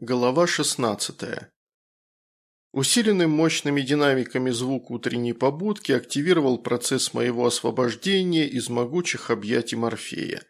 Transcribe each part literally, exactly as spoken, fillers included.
Глава шестнадцатая. Усиленный мощными динамиками звук утренней побудки активировал процесс моего освобождения из могучих объятий Морфея.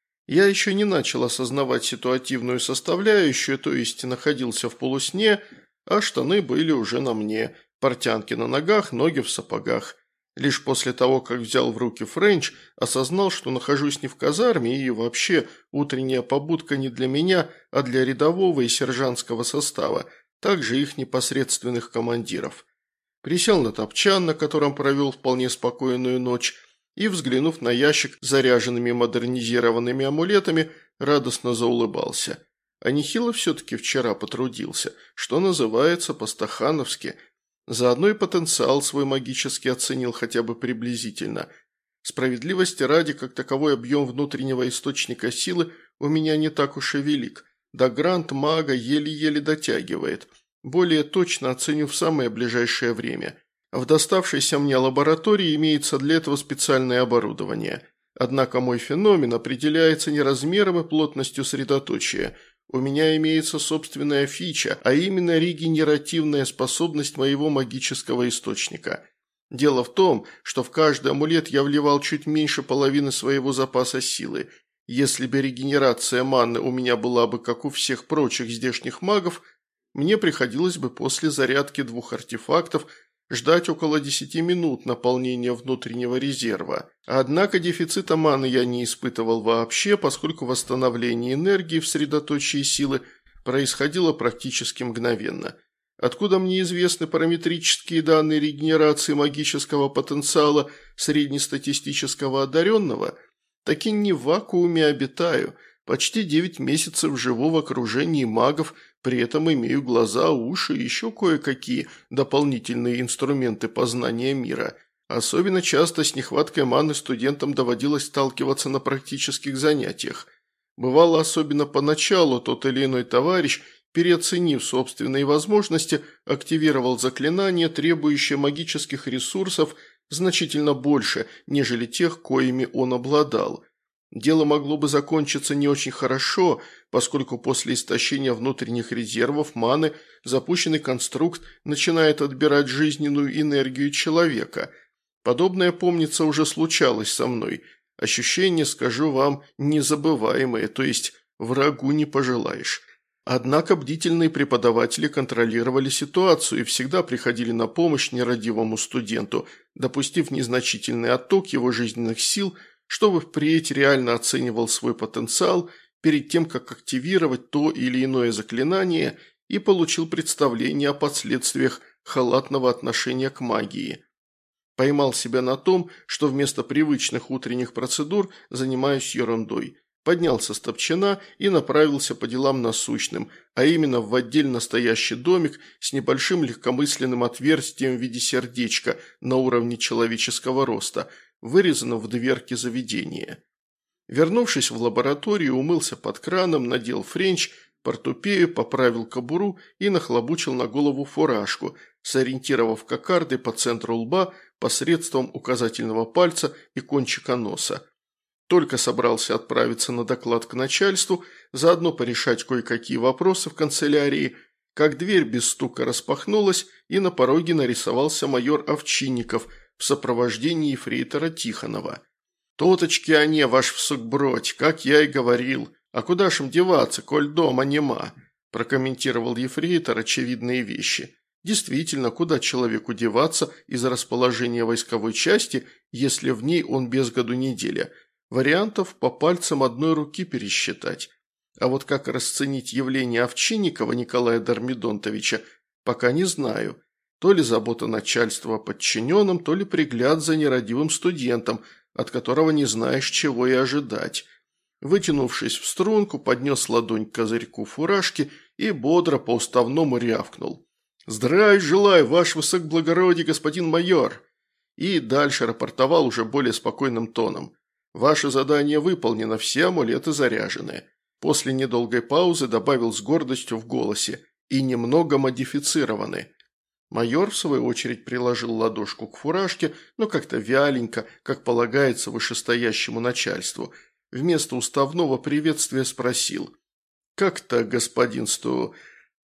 Я еще не начал осознавать ситуативную составляющую, то есть находился в полусне, а штаны были уже на мне, портянки на ногах, ноги в сапогах. Лишь после того, как взял в руки Френч, осознал, что нахожусь не в казарме и вообще утренняя побудка не для меня, а для рядового и сержантского состава, также их непосредственных командиров. Присел на топчан, на котором провел вполне спокойную ночь, и, взглянув на ящик с заряженными модернизированными амулетами, радостно заулыбался. А нехило все-таки вчера потрудился, что называется по-стахановски. Заодно и потенциал свой магически оценил хотя бы приблизительно. Справедливости ради, как таковой объем внутреннего источника силы у меня не так уж и велик. До грант мага еле-еле дотягивает. Более точно оценю в самое ближайшее время. В доставшейся мне лаборатории имеется для этого специальное оборудование. Однако мой феномен определяется не размером и плотностью средоточия. У меня имеется собственная фича, а именно регенеративная способность моего магического источника. Дело в том, что в каждый амулет я вливал чуть меньше половины своего запаса силы. Если бы регенерация маны у меня была бы как у всех прочих здешних магов, мне приходилось бы после зарядки двух артефактов ждать около десяти минут наполнения внутреннего резерва. Однако дефицита маны я не испытывал вообще, поскольку восстановление энергии в средоточии силы происходило практически мгновенно. Откуда мне известны параметрические данные регенерации магического потенциала среднестатистического одаренного? Таки не в вакууме обитаю. Почти девять месяцев живу в окружении магов, при этом имею глаза, уши и еще кое-какие дополнительные инструменты познания мира. Особенно часто с нехваткой маны студентам доводилось сталкиваться на практических занятиях. Бывало, особенно поначалу, тот или иной товарищ, переоценив собственные возможности, активировал заклинания, требующие магических ресурсов значительно больше, нежели тех, коими он обладал. Дело могло бы закончиться не очень хорошо, поскольку после истощения внутренних резервов маны запущенный конструкт начинает отбирать жизненную энергию человека. Подобное, помнится, уже случалось со мной. Ощущения, скажу вам, незабываемые, то есть врагу не пожелаешь. Однако бдительные преподаватели контролировали ситуацию и всегда приходили на помощь нерадивому студенту, допустив незначительный отток его жизненных сил, чтобы впредь реально оценивал свой потенциал перед тем, как активировать то или иное заклинание, и получил представление о последствиях халатного отношения к магии. Поймал себя на том, что вместо привычных утренних процедур занимаюсь ерундой. Поднялся с топчана и направился по делам насущным, а именно в отдельно стоящий домик с небольшим легкомысленным отверстием в виде сердечка на уровне человеческого роста, вырезанным в дверке заведения. Вернувшись в лабораторию, умылся под краном, надел френч, портупею, поправил кобуру и нахлобучил на голову фуражку, сориентировав кокарды по центру лба посредством указательного пальца и кончика носа. Только собрался отправиться на доклад к начальству, заодно порешать кое-какие вопросы в канцелярии, как дверь без стука распахнулась, и на пороге нарисовался майор Овчинников в сопровождении ефрейтора Тихонова. «Тоточки они, ваш всукбродь, как я и говорил. А куда ж им деваться, коль дома нема?» – прокомментировал ефрейтор очевидные вещи. Действительно, куда человеку деваться из расположения войсковой части, если в ней он без году неделя? Вариантов по пальцам одной руки пересчитать. А вот как расценить явление Овчинникова Николая Дормидонтовича, пока не знаю. То ли забота начальства о подчиненном, то ли пригляд за нерадивым студентом, от которого не знаешь, чего и ожидать. Вытянувшись в струнку, поднес ладонь к козырьку фуражки и бодро по-уставному рявкнул. «Здравия желаю, ваше высокоблагородие, господин майор!» И дальше рапортовал уже более спокойным тоном. «Ваше задание выполнено, все амулеты заряжены». После недолгой паузы добавил с гордостью в голосе. «И немного модифицированы». Майор, в свою очередь, приложил ладошку к фуражке, но как-то вяленько, как полагается вышестоящему начальству. Вместо уставного приветствия спросил. «Как-то, господин Сту,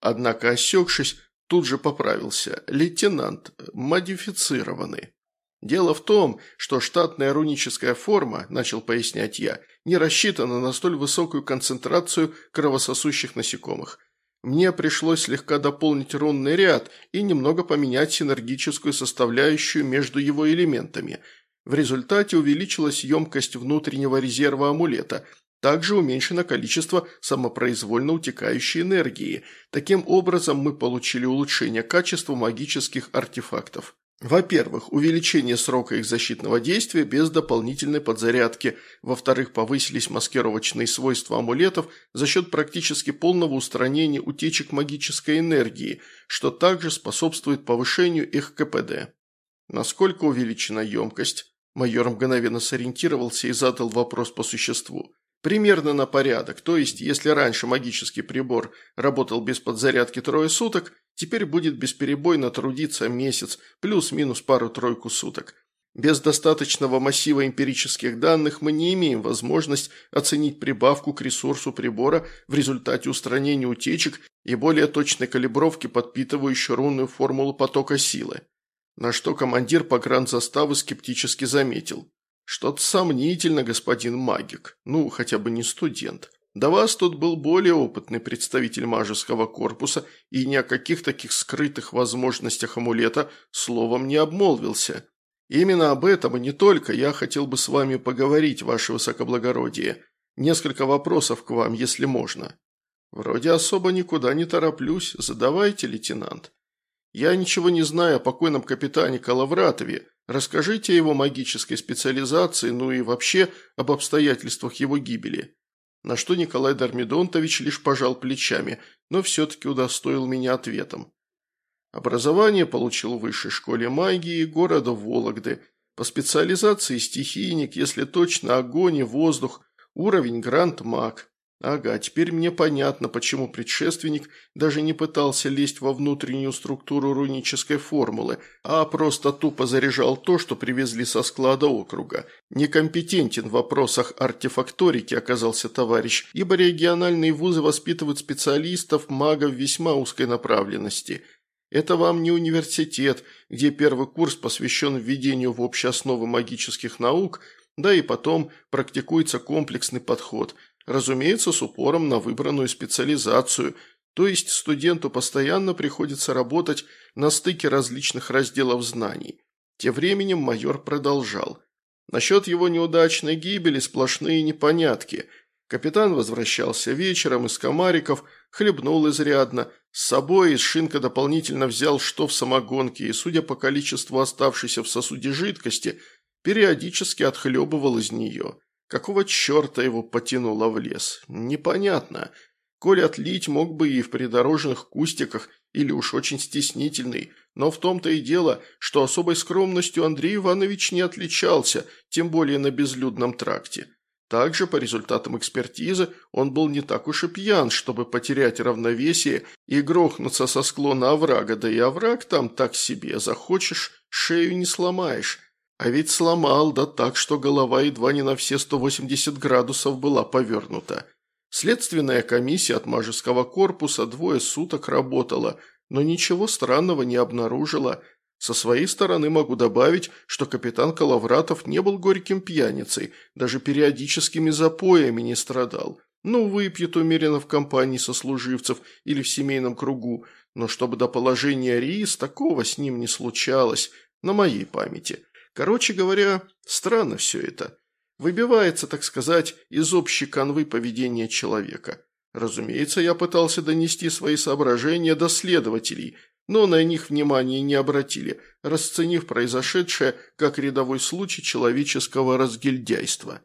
Однако, осекшись, тут же поправился. Лейтенант, модифицированный. Дело в том, что штатная руническая форма, начал пояснять я, не рассчитана на столь высокую концентрацию кровососущих насекомых. Мне пришлось слегка дополнить рунный ряд и немного поменять синергическую составляющую между его элементами. В результате увеличилась емкость внутреннего резерва амулета. Также уменьшено количество самопроизвольно утекающей энергии. Таким образом, мы получили улучшение качества магических артефактов. Во-первых, увеличение срока их защитного действия без дополнительной подзарядки. Во-вторых, повысились маскировочные свойства амулетов за счет практически полного устранения утечек магической энергии, что также способствует повышению их ка пэ дэ. Насколько увеличена емкость? Майор мгновенно сориентировался и задал вопрос по существу. Примерно на порядок, то есть если раньше магический прибор работал без подзарядки трое суток, теперь будет бесперебойно трудиться месяц, плюс-минус пару-тройку суток. Без достаточного массива эмпирических данных мы не имеем возможность оценить прибавку к ресурсу прибора в результате устранения утечек и более точной калибровки, подпитывающей рунную формулу потока силы. На что командир погранзаставы скептически заметил. «Что-то сомнительно, господин магик. Ну, хотя бы не студент. До вас тут был более опытный представитель мажеского корпуса и ни о каких таких скрытых возможностях амулета словом не обмолвился. Именно об этом и не только я хотел бы с вами поговорить, ваше высокоблагородие. Несколько вопросов к вам, если можно». «Вроде особо никуда не тороплюсь. Задавайте, лейтенант». «Я ничего не знаю о покойном капитане Калавратове. Расскажите о его магической специализации, ну и вообще об обстоятельствах его гибели». На что Николай Дормидонтович лишь пожал плечами, но все-таки удостоил меня ответом. Образование получил в высшей школе магии города Вологды. По специализации стихийник, если точно, огонь и воздух, уровень гранд-маг. Ага, теперь мне понятно, почему предшественник даже не пытался лезть во внутреннюю структуру рунической формулы, а просто тупо заряжал то, что привезли со склада округа. Некомпетентен в вопросах артефакторики оказался товарищ, ибо региональные вузы воспитывают специалистов, магов весьма узкой направленности. Это вам не университет, где первый курс посвящен введению в общие основы магических наук, да и потом практикуется комплексный подход – разумеется, с упором на выбранную специализацию, то есть студенту постоянно приходится работать на стыке различных разделов знаний. Тем временем майор продолжал. Насчет его неудачной гибели сплошные непонятки. Капитан возвращался вечером из комариков, хлебнул изрядно, с собой из шинка дополнительно взял что в самогонке и, судя по количеству оставшейся в сосуде жидкости, периодически отхлебывал из нее. Какого черта его потянуло в лес? Непонятно. Коль отлить мог бы и в придорожных кустиках, или уж очень стеснительный, но в том-то и дело, что особой скромностью Андрей Иванович не отличался, тем более на безлюдном тракте. Также, по результатам экспертизы, он был не так уж и пьян, чтобы потерять равновесие и грохнуться со склона оврага, да и овраг там так себе, захочешь, шею не сломаешь. А ведь сломал, да так, что голова едва не на все сто восемьдесят градусов была повернута. Следственная комиссия от мажеского корпуса двое суток работала, но ничего странного не обнаружила. Со своей стороны могу добавить, что капитан Калавратов не был горьким пьяницей, даже периодическими запоями не страдал. Ну, выпьет умеренно в компании сослуживцев или в семейном кругу, но чтобы до положения РИИС такого с ним не случалось, на моей памяти. Короче говоря, странно все это. Выбивается, так сказать, из общей канвы поведения человека. Разумеется, я пытался донести свои соображения до следователей, но на них внимания не обратили, расценив произошедшее как рядовой случай человеческого разгильдяйства.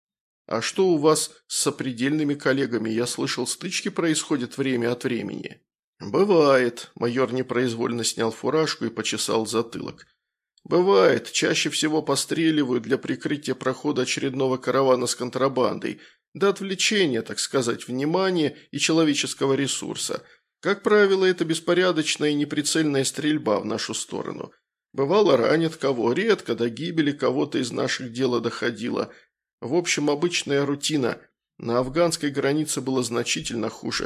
«А что у вас с сопредельными коллегами? Я слышал, стычки происходят время от времени». «Бывает», – майор непроизвольно снял фуражку и почесал затылок. «Бывает, чаще всего постреливают для прикрытия прохода очередного каравана с контрабандой, до отвлечения, так сказать, внимания и человеческого ресурса. Как правило, это беспорядочная и неприцельная стрельба в нашу сторону. Бывало, ранят кого, редко до гибели кого-то из наших дело доходило. В общем, обычная рутина. На афганской границе было значительно хуже.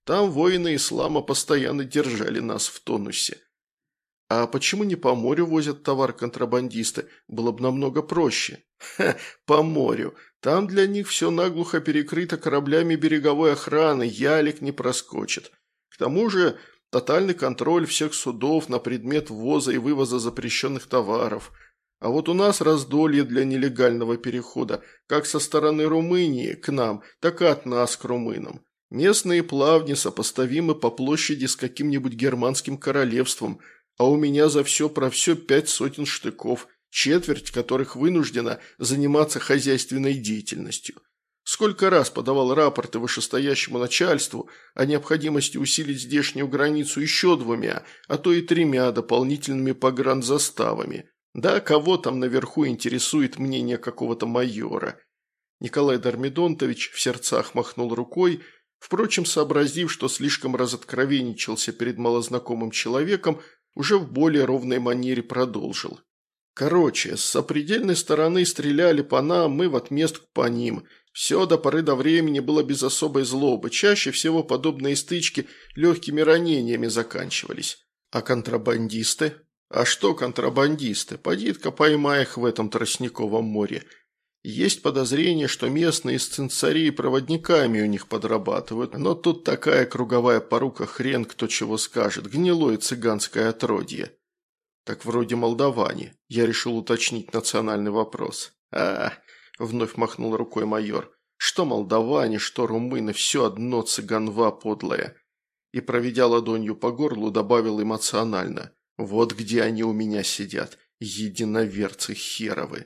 Там воины ислама постоянно держали нас в тонусе. А почему не по морю возят товар контрабандисты? Было бы намного проще. Ха, по морю. Там для них все наглухо перекрыто кораблями береговой охраны, ялик не проскочит. К тому же тотальный контроль всех судов на предмет ввоза и вывоза запрещенных товаров. А вот у нас раздолье для нелегального перехода, как со стороны Румынии к нам, так и от нас к румынам. Местные плавни сопоставимы по площади с каким-нибудь германским королевством, а у меня за все про все пять сотен штыков, четверть которых вынуждена заниматься хозяйственной деятельностью. Сколько раз подавал рапорты вышестоящему начальству о необходимости усилить здешнюю границу еще двумя, а то и тремя дополнительными погранзаставами. Да, кого там наверху интересует мнение какого-то майора? Николай Дормидонтович в сердцах махнул рукой, впрочем, сообразив, что слишком разоткровенничался перед малознакомым человеком, уже в более ровной манере продолжил. Короче, с сопредельной стороны стреляли по нам, мы в отместку по ним. Все до поры до времени было без особой злобы, чаще всего подобные стычки легкими ранениями заканчивались. А контрабандисты? А что контрабандисты? Поди-ка поймай их в этом тростниковом море. Есть подозрение, что местные сценцари проводниками у них подрабатывают, но тут такая круговая порука, хрен кто чего скажет, гнилое цыганское отродье. Так вроде молдаване. Я решил уточнить национальный вопрос. А, вновь махнул рукой майор. Что молдаване, что румыны, все одно цыганва подлая. И, проведя ладонью по горлу, добавил эмоционально. Вот где они у меня сидят, единоверцы херовы.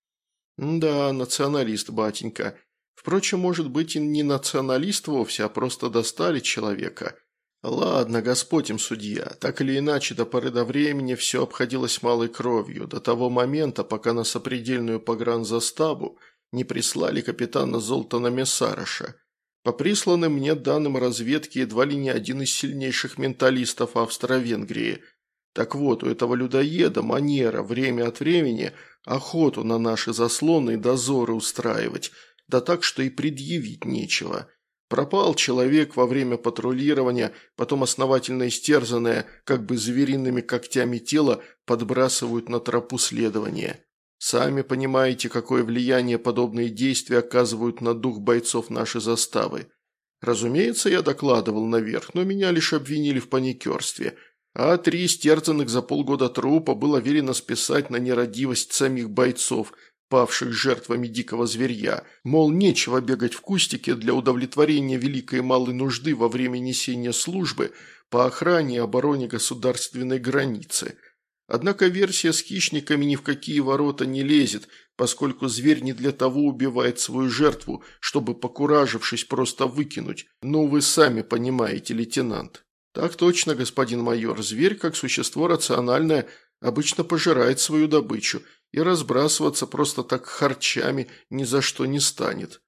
Да, националист, батенька. Впрочем, может быть и не националист вовсе, а просто достали человека. Ладно, Господь им судья. Так или иначе, до поры до времени все обходилось малой кровью, до того момента, пока на сопредельную погранзаставу не прислали капитана Золтана Мессароша. По присланным мне данным разведки, едва ли не один из сильнейших менталистов Австро-Венгрии. Так вот, у этого людоеда манера время от времени охоту на наши заслоны и дозоры устраивать, да так, что и предъявить нечего. Пропал человек во время патрулирования, потом основательно истерзанное, как бы звериными когтями тело, подбрасывают на тропу следования. Сами понимаете, какое влияние подобные действия оказывают на дух бойцов нашей заставы. Разумеется, я докладывал наверх, но меня лишь обвинили в паникерстве – а три истерзанных за полгода трупа было велено списать на нерадивость самих бойцов, павших жертвами дикого зверья. Мол, нечего бегать в кустике для удовлетворения великой и малой нужды во время несения службы по охране и обороне государственной границы. Однако версия с хищниками ни в какие ворота не лезет, поскольку зверь не для того убивает свою жертву, чтобы, покуражившись, просто выкинуть. Ну, вы сами понимаете, лейтенант. «Так точно, господин майор. Зверь, как существо рациональное, обычно пожирает свою добычу, и разбрасываться просто так харчами ни за что не станет».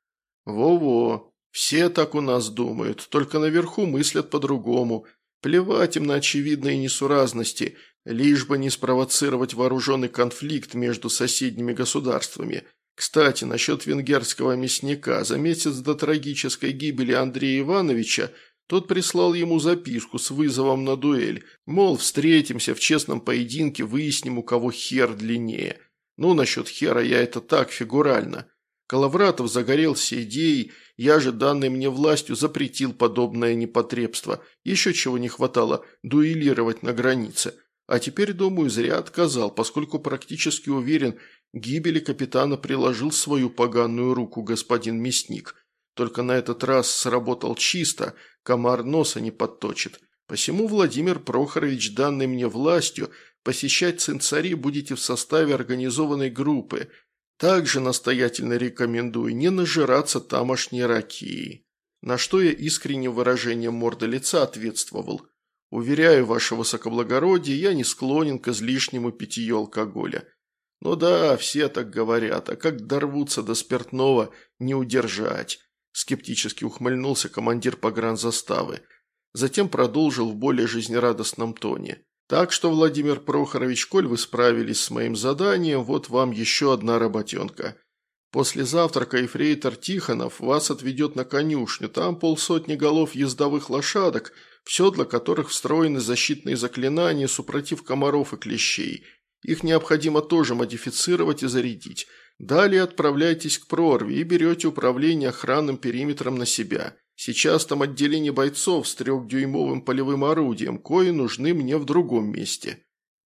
«Во-во. Все так у нас думают, только наверху мыслят по-другому. Плевать им на очевидные несуразности, лишь бы не спровоцировать вооруженный конфликт между соседними государствами. Кстати, насчет венгерского мясника. За месяц до трагической гибели Андрея Ивановича тот прислал ему записку с вызовом на дуэль, мол, встретимся в честном поединке, выясним, у кого хер длиннее. Ну, насчет хера я это так, фигурально. Коловратов загорелся идеей, я же данной мне властью запретил подобное непотребство. Еще чего не хватало – дуэлировать на границе. А теперь, думаю, зря отказал, поскольку практически уверен, гибели капитана приложил свою поганую руку господин мясник. Только на этот раз сработал чисто, комар носа не подточит. Посему, Владимир Прохорович, данной мне властью, посещать цинцари будете в составе организованной группы. Также настоятельно рекомендую не нажираться тамошней ракии. На что я искренним выражением морды лица ответствовал. Уверяю, ваше высокоблагородие, я не склонен к излишнему питью алкоголя. Ну да, все так говорят, а как дорвутся до спиртного, не удержать. Скептически ухмыльнулся командир погранзаставы. Затем продолжил в более жизнерадостном тоне. Так что, Владимир Прохорович, коль вы справились с моим заданием, вот вам еще одна работенка. После завтрака ефрейтор Тихонов вас отведет на конюшню, там полсотни голов ездовых лошадок, в седла которых встроены защитные заклинания супротив комаров и клещей. Их необходимо тоже модифицировать и зарядить. Далее отправляйтесь к прорве и берете управление охранным периметром на себя. Сейчас там отделение бойцов с трехдюймовым полевым орудием, кои нужны мне в другом месте».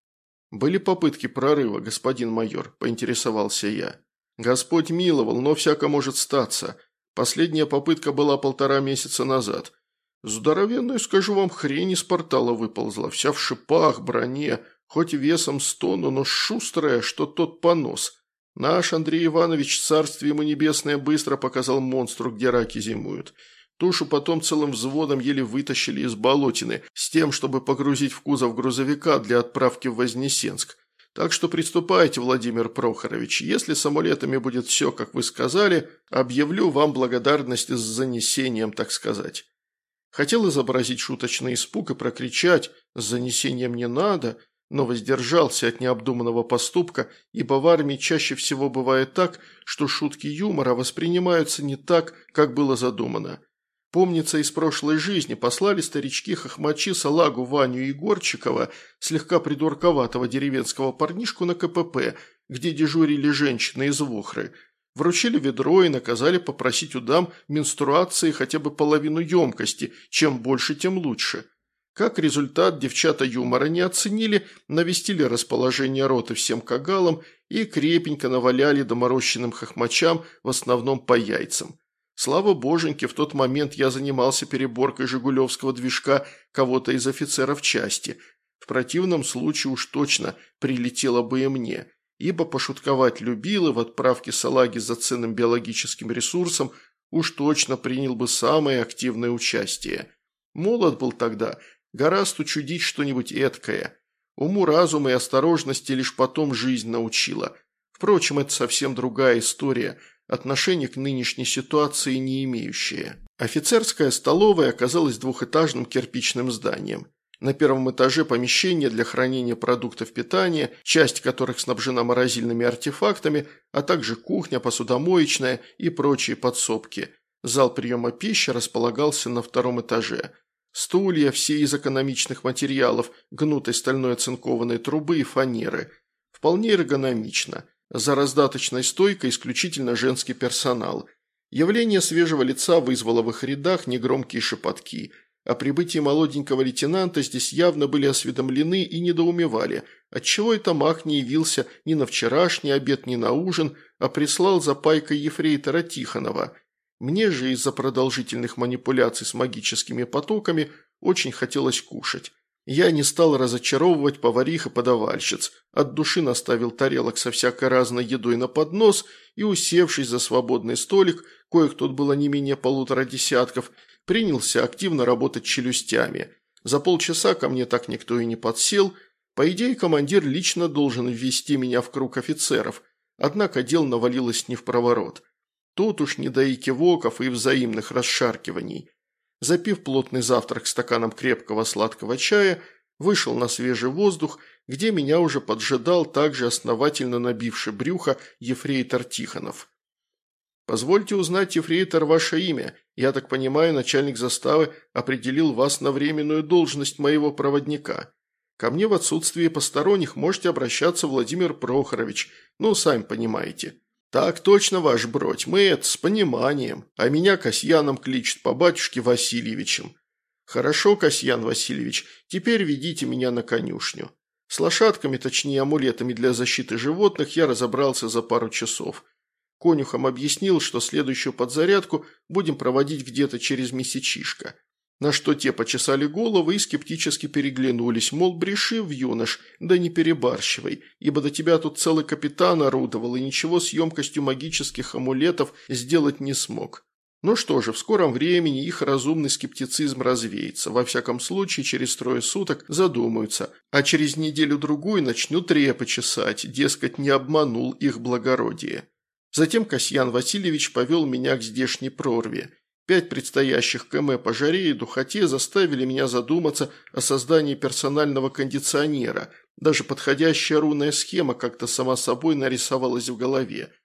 «Были попытки прорыва, господин майор?» – поинтересовался я. «Господь миловал, но всяко может статься. Последняя попытка была полтора месяца назад. Здоровенная, скажу вам, хрень из портала выползла, вся в шипах, броне, хоть весом с тонну, но шустрая, что тот понос. Наш Андрей Иванович, царствие ему небесное, быстро показал монстру, где раки зимуют. Тушу потом целым взводом еле вытащили из болотины, с тем, чтобы погрузить в кузов грузовика для отправки в Вознесенск. Так что приступайте, Владимир Прохорович. Если с амулетами будет все, как вы сказали, объявлю вам благодарность с занесением, так сказать». Хотел изобразить шуточный испуг и прокричать «с занесением не надо», но воздержался от необдуманного поступка, ибо в армии чаще всего бывает так, что шутки юмора воспринимаются не так, как было задумано. Помнится, из прошлой жизни послали старички-хохмачи салагу Ваню Егорчикова, слегка придурковатого деревенского парнишку, на ка пэ пэ, где дежурили женщины из Вохры. Вручили ведро и наказали попросить у дам менструации хотя бы половину емкости, чем больше, тем лучше. Как результат, девчата юмора не оценили, навестили расположение роты всем кагалам и крепенько наваляли доморощенным хохмачам, в основном по яйцам. Слава боженьке, в тот момент я занимался переборкой жигулевского движка кого-то из офицеров части. В противном случае уж точно прилетело бы и мне, ибо пошутковать любил и в отправке салаги за ценным биологическим ресурсом уж точно принял бы самое активное участие. Молод был тогда, гораздо учудить что-нибудь эткое. Уму, разуму и осторожности лишь потом жизнь научила. Впрочем, это совсем другая история, отношения к нынешней ситуации не имеющие. Офицерская столовая оказалась двухэтажным кирпичным зданием. На первом этаже помещение для хранения продуктов питания, часть которых снабжена морозильными артефактами, а также кухня, посудомоечная и прочие подсобки. Зал приема пищи располагался на втором этаже. Стулья все из экономичных материалов, гнутой стальной оцинкованной трубы и фанеры. Вполне эргономично. За раздаточной стойкой исключительно женский персонал. Явление свежего лица вызвало в их рядах негромкие шепотки. О прибытии молоденького лейтенанта здесь явно были осведомлены и недоумевали, отчего это маг не явился ни на вчерашний обед, ни на ужин, а прислал за пайкой ефрейтора Тихонова. Мне же из-за продолжительных манипуляций с магическими потоками очень хотелось кушать. Я не стал разочаровывать поварих и подавальщиц, от души наставил тарелок со всякой разной едой на поднос и, усевшись за свободный столик, коих тут было не менее полутора десятков, принялся активно работать челюстями. За полчаса ко мне так никто и не подсел. По идее, командир лично должен ввести меня в круг офицеров, однако дел навалилось не впроворот. Тут уж не до экивоков и взаимных расшаркиваний. Запив плотный завтрак стаканом крепкого сладкого чая, вышел на свежий воздух, где меня уже поджидал также основательно набивший брюхо ефрейтор Тихонов. «Позвольте узнать, ефрейтор, ваше имя. Я так понимаю, начальник заставы определил вас на временную должность моего проводника. Ко мне в отсутствие посторонних можете обращаться, Владимир Прохорович. Ну, сами понимаете». «Так точно, ваш бродь, мы это с пониманием, а меня Касьяном кличет по батюшке Васильевичем». «Хорошо, Касьян Васильевич, теперь ведите меня на конюшню». С лошадками, точнее амулетами для защиты животных, я разобрался за пару часов. Конюхам объяснил, что следующую подзарядку будем проводить где-то через месячишко. На что те почесали головы и скептически переглянулись, мол, бреши в юнош, да не перебарщивай, ибо до тебя тут целый капитан орудовал и ничего с емкостью магических амулетов сделать не смог. Ну что же, в скором времени их разумный скептицизм развеется, во всяком случае через трое суток задумаются, а через неделю-другую начнут репы чесать, дескать, не обманул их благородие. Затем Касьян Васильевич повел меня к здешней прорве. Пять предстоящих км по жаре и духоте заставили меня задуматься о создании персонального кондиционера. Даже подходящая рунная схема как-то сама собой нарисовалась в голове.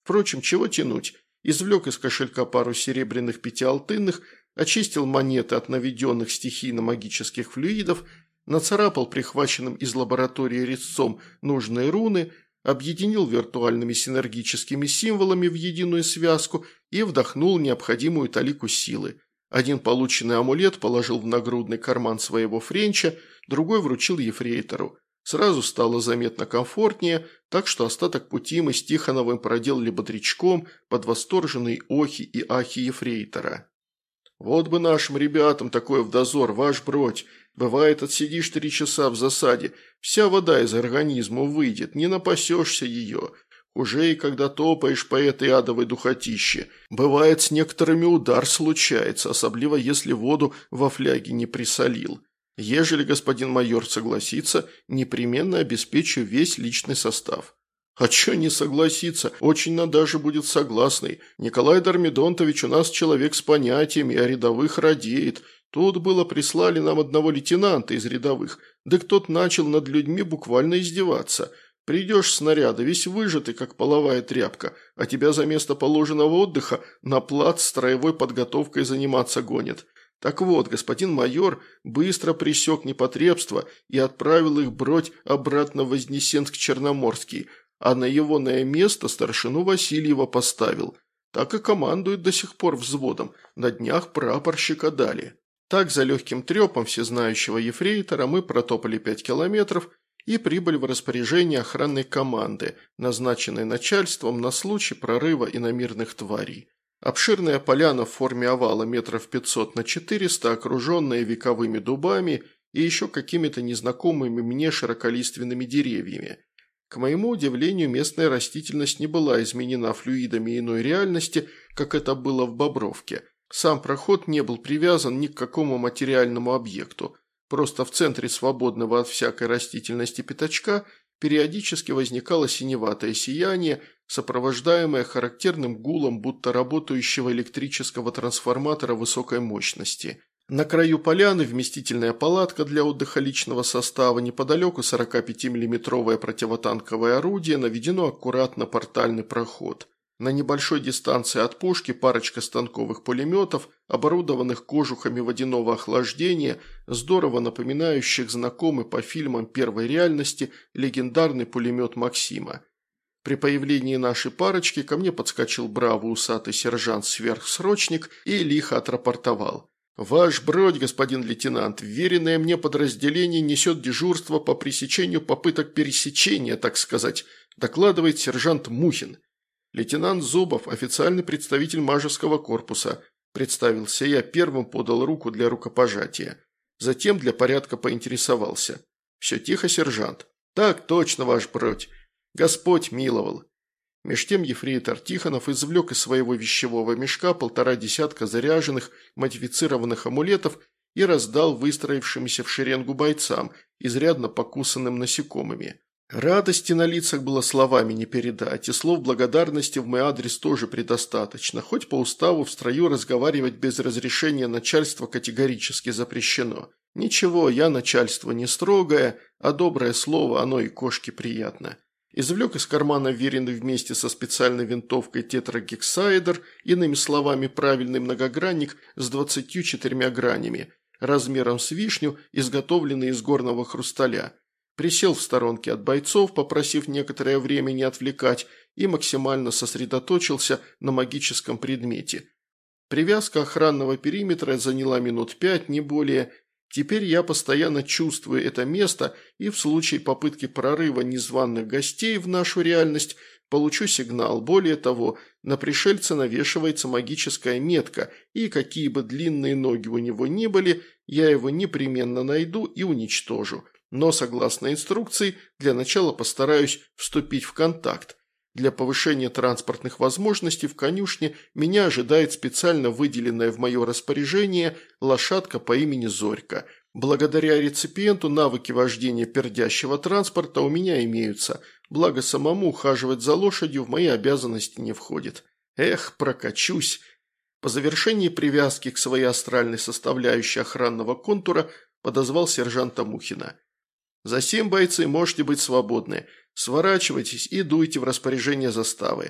Впрочем, чего тянуть? Извлек из кошелька пару серебряных пятиалтынных, очистил монеты от наведенных стихийно-магических флюидов, нацарапал прихваченным из лаборатории резцом нужные руны, объединил виртуальными синергическими символами в единую связку и вдохнул необходимую талику силы. Один полученный амулет положил в нагрудный карман своего френча, другой вручил ефрейтору. Сразу стало заметно комфортнее, так что остаток пути мы с Тихоновым проделали бодрячком под восторженные охи и ахи ефрейтора. «Вот бы нашим ребятам такое в дозор, ваш бродь. Бывает, отсидишь три часа в засаде, вся вода из организма выйдет, не напасешься ее. Уже и когда топаешь по этой адовой духотище. Бывает, с некоторыми удар случается, особливо если воду во фляге не присолил. Ежели господин майор согласится, непременно обеспечу весь личный состав». «А чё не согласиться? Очень даже будет согласный. Николай Дормидонтович у нас человек с понятиями, а рядовых радеет. Тут было прислали нам одного лейтенанта из рядовых, да тот начал над людьми буквально издеваться. Придешь с снаряда, весь выжатый, как половая тряпка, а тебя за место положенного отдыха на плац строевой подготовкой заниматься гонят. Так вот, господин майор быстро пресек непотребство и отправил их бродь обратно в Вознесенск-Черноморский, а на егоное место старшину Васильева поставил. Так и командует до сих пор взводом, на днях прапорщика дали». Так за легким трепом всезнающего ефрейтора мы протопали пять километров и прибыли в распоряжение охранной команды, назначенной начальством на случай прорыва иномирных тварей. Обширная поляна в форме овала метров пятьсот на четыреста, окруженная вековыми дубами и еще какими-то незнакомыми мне широколиственными деревьями. К моему удивлению, местная растительность не была изменена флюидами иной реальности, как это было в Бобровке. Сам проход не был привязан ни к какому материальному объекту. Просто в центре свободного от всякой растительности пятачка периодически возникало синеватое сияние, сопровождаемое характерным гулом будто работающего электрического трансформатора высокой мощности. На краю поляны вместительная палатка для отдыха личного состава, неподалеку сорокапятимиллиметровое противотанковое орудие, наведено аккуратно портальный проход. На небольшой дистанции от пушки парочка станковых пулеметов, оборудованных кожухами водяного охлаждения, здорово напоминающих знакомый по фильмам первой реальности легендарный пулемет Максима. При появлении нашей парочки ко мне подскочил бравый усатый сержант-сверхсрочник и лихо отрапортовал. «Ваш бродь, господин лейтенант, вверенное мне подразделение несет дежурство по пресечению попыток пересечения, так сказать», докладывает сержант Мухин. «Лейтенант Зубов, официальный представитель Мажевского корпуса», представился я, первым подал руку для рукопожатия. Затем для порядка поинтересовался. «Все тихо, сержант?» «Так точно, ваш бродь. Господь миловал». Меж тем ефрейтор Тихонов извлек из своего вещевого мешка полтора десятка заряженных, модифицированных амулетов и раздал выстроившимся в шеренгу бойцам, изрядно покусанным насекомыми. Радости на лицах было словами не передать, и слов благодарности в мой адрес тоже предостаточно, хоть по уставу в строю разговаривать без разрешения начальства категорически запрещено. Ничего, я начальство не строгое, а доброе слово оно и кошке приятно. Извлек из кармана вверенный вместе со специальной винтовкой тетрагексаэдр, иными словами правильный многогранник с двадцатью четырьмя гранями, размером с вишню, изготовленный из горного хрусталя. Присел в сторонке от бойцов, попросив некоторое время не отвлекать, и максимально сосредоточился на магическом предмете. Привязка охранного периметра заняла минут пять, не более. Теперь я постоянно чувствую это место и в случае попытки прорыва незваных гостей в нашу реальность получу сигнал. Более того, на пришельца навешивается магическая метка, и какие бы длинные ноги у него ни были, я его непременно найду и уничтожу. Но, согласно инструкции, для начала постараюсь вступить в контакт. Для повышения транспортных возможностей в конюшне меня ожидает специально выделенная в мое распоряжение лошадка по имени Зорька. Благодаря реципиенту навыки вождения пердящего транспорта у меня имеются, благо самому ухаживать за лошадью в мои обязанности не входит. Эх, прокачусь. По завершении привязки к своей астральной составляющей охранного контура подозвал сержанта Мухина. «Засим, бойцы, можете быть свободны. Сворачивайтесь и дуйте в распоряжение заставы.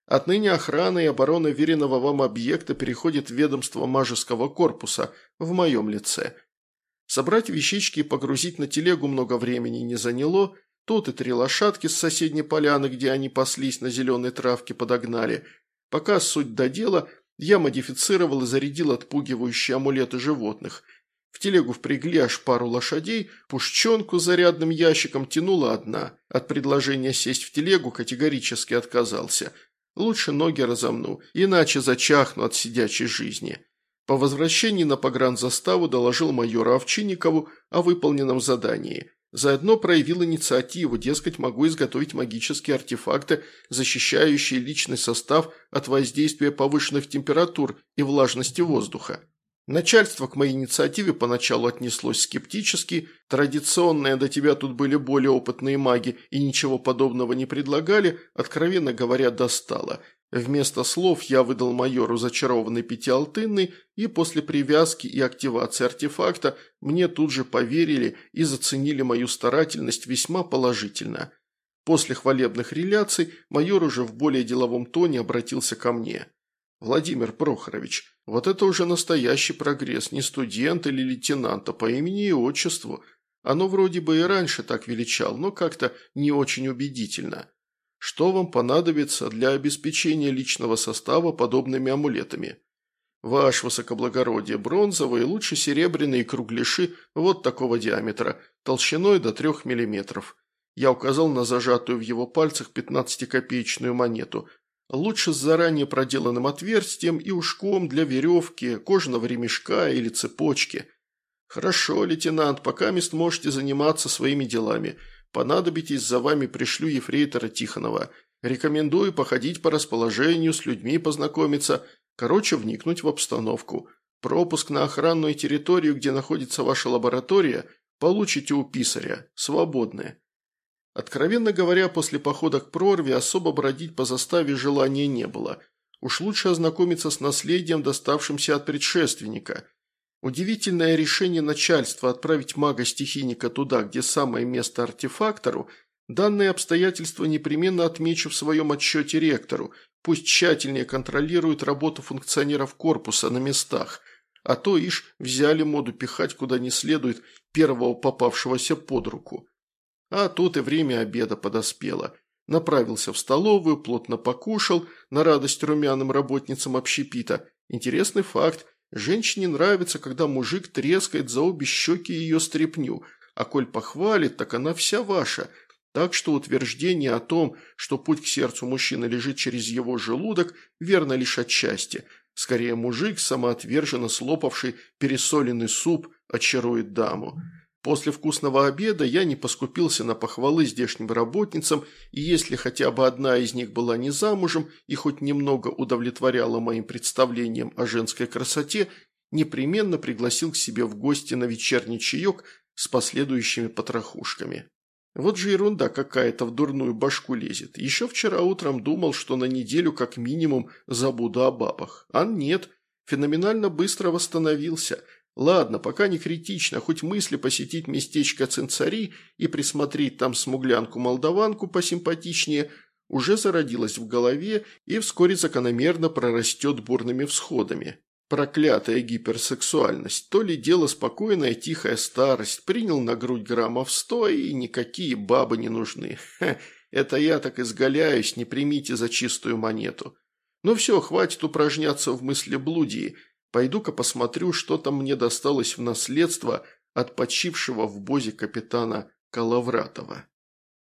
Отныне охрана и оборона веренного вам объекта переходит в ведомство Мажеского корпуса в моем лице. Собрать вещички и погрузить на телегу много времени не заняло. Тут и три лошадки с соседней поляны, где они паслись на зеленой травке, подогнали. Пока суть до дела, я модифицировал и зарядил отпугивающие амулеты животных. В телегу впрягли аж пару лошадей, пушченку с зарядным ящиком тянула одна. От предложения сесть в телегу категорически отказался. Лучше ноги разомну, иначе зачахну от сидячей жизни. По возвращении на погранзаставу доложил майору Овчинникову о выполненном задании. Заодно проявил инициативу, дескать, могу изготовить магические артефакты, защищающие личный состав от воздействия повышенных температур и влажности воздуха. Начальство к моей инициативе поначалу отнеслось скептически, традиционные до тебя тут были более опытные маги и ничего подобного не предлагали, откровенно говоря, достало. Вместо слов я выдал майору зачарованный пятиалтынный, и после привязки и активации артефакта мне тут же поверили и заценили мою старательность весьма положительно. После хвалебных реляций майор уже в более деловом тоне обратился ко мне. «Владимир Прохорович, вот это уже настоящий прогресс, не студент или лейтенант, а по имени и отчеству. Оно вроде бы и раньше так величал, но как-то не очень убедительно. Что вам понадобится для обеспечения личного состава подобными амулетами? Ваше высокоблагородие, бронзовые, лучше серебряные кругляши вот такого диаметра, толщиной до трех миллиметров». Я указал на зажатую в его пальцах пятнадцатикопеечную монету. Лучше с заранее проделанным отверстием и ушком для веревки, кожаного ремешка или цепочки. Хорошо, лейтенант, пока мест можете заниматься своими делами. Понадобитесь, за вами пришлю ефрейтора Тихонова. Рекомендую походить по расположению, с людьми познакомиться, короче, вникнуть в обстановку. Пропуск на охранную территорию, где находится ваша лаборатория, получите у писаря. Свободны. Откровенно говоря, после похода к прорве особо бродить по заставе желания не было. Уж лучше ознакомиться с наследием, доставшимся от предшественника. Удивительное решение начальства отправить мага-стихийника туда, где самое место артефактору, данное обстоятельство непременно отмечу в своем отчете ректору, пусть тщательнее контролирует работу функционеров корпуса на местах, а то ишь взяли моду пихать куда не следует первого попавшегося под руку. А тут и время обеда подоспело. Направился в столовую, плотно покушал, на радость румяным работницам общепита. Интересный факт. Женщине нравится, когда мужик трескает за обе щеки ее стряпню, а коль похвалит, так она вся ваша. Так что утверждение о том, что путь к сердцу мужчины лежит через его желудок, верно лишь отчасти. Скорее, мужик, самоотверженно слопавший пересоленный суп, очарует даму. После вкусного обеда я не поскупился на похвалы здешним работницам, и если хотя бы одна из них была не замужем и хоть немного удовлетворяла моим представлениям о женской красоте, непременно пригласил к себе в гости на вечерний чаек с последующими потрохушками. Вот же ерунда какая-то в дурную башку лезет. Еще вчера утром думал, что на неделю как минимум забуду о бабах. А нет, феноменально быстро восстановился. Ладно, пока не критично, хоть мысли посетить местечко Цинцари и присмотреть там смуглянку-молдаванку посимпатичнее уже зародилась в голове и вскоре закономерно прорастет бурными всходами. Проклятая гиперсексуальность, то ли дело спокойная тихая старость, принял на грудь граммов сто и никакие бабы не нужны. Ха, это я так изгаляюсь, не примите за чистую монету. Ну все, хватит упражняться в мыслеблудии. Пойду-ка посмотрю, что там мне досталось в наследство от почившего в бозе капитана Коловратова.